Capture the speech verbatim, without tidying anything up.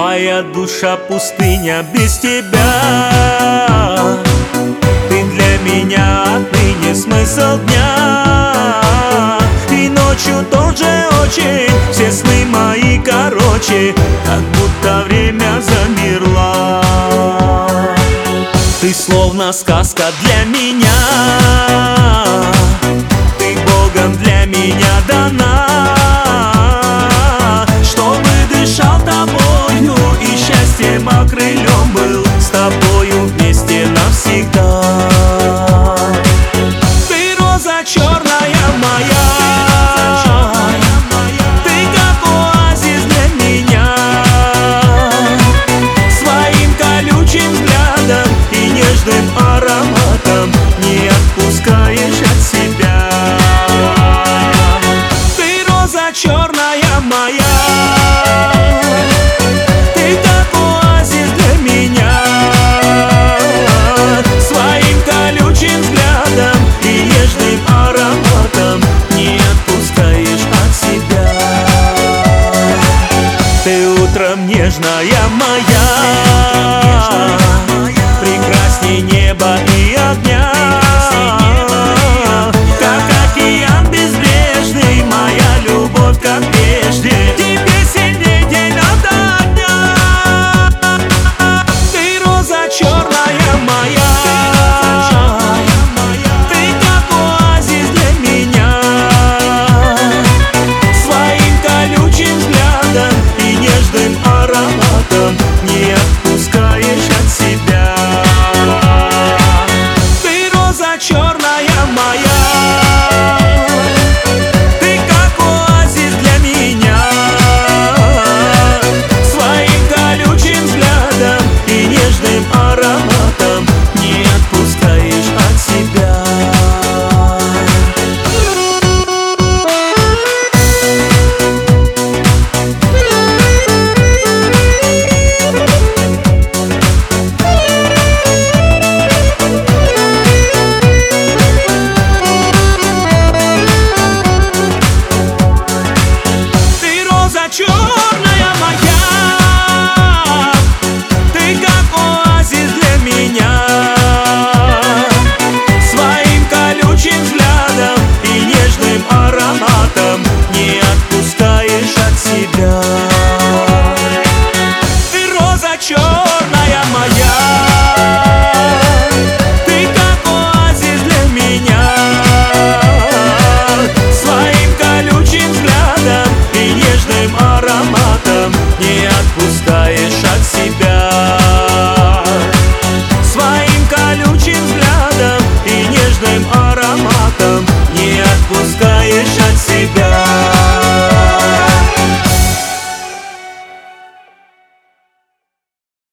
Моя душа пустыня без тебя. Ты для меня отныне смысл дня. И ночью тоже очень, все сны мои короче, как будто время замерло. Ты словно сказка для меня, ты Богом для меня дана, чтобы дышал тобою и счастьем окрылен был, с тобою вместе навсегда. Ты роза черная моя, ты как оазис для меня, своим колючим взглядом и нежным ароматом не отпускаешь от себя. Ты роза черная моя, ты как оазис для меня, своим колючим взглядом и нежным ароматом не отпускаешь от себя. Ты утром нежная моя, прекрасней неба и огня, как океан безбрежный, моя любовь как прежде, тебе сильней день ото дня. Ты роза черная моя, ты как оазис для меня, своим колючим взглядом и нежным ароматом не отпускаешь от себя. Ты роза черная моя, ты как оазис для меня, своим колючим взглядом и нежным ароматом не отпускаешь от себя. Черная моя, ты как оазис для меня, своим колючим взглядом и нежным ароматом не отпускаешь от себя. Ты роза черная моя, ты как оазис для меня, своим колючим взглядом и нежным ароматом не отпускаешь от себя.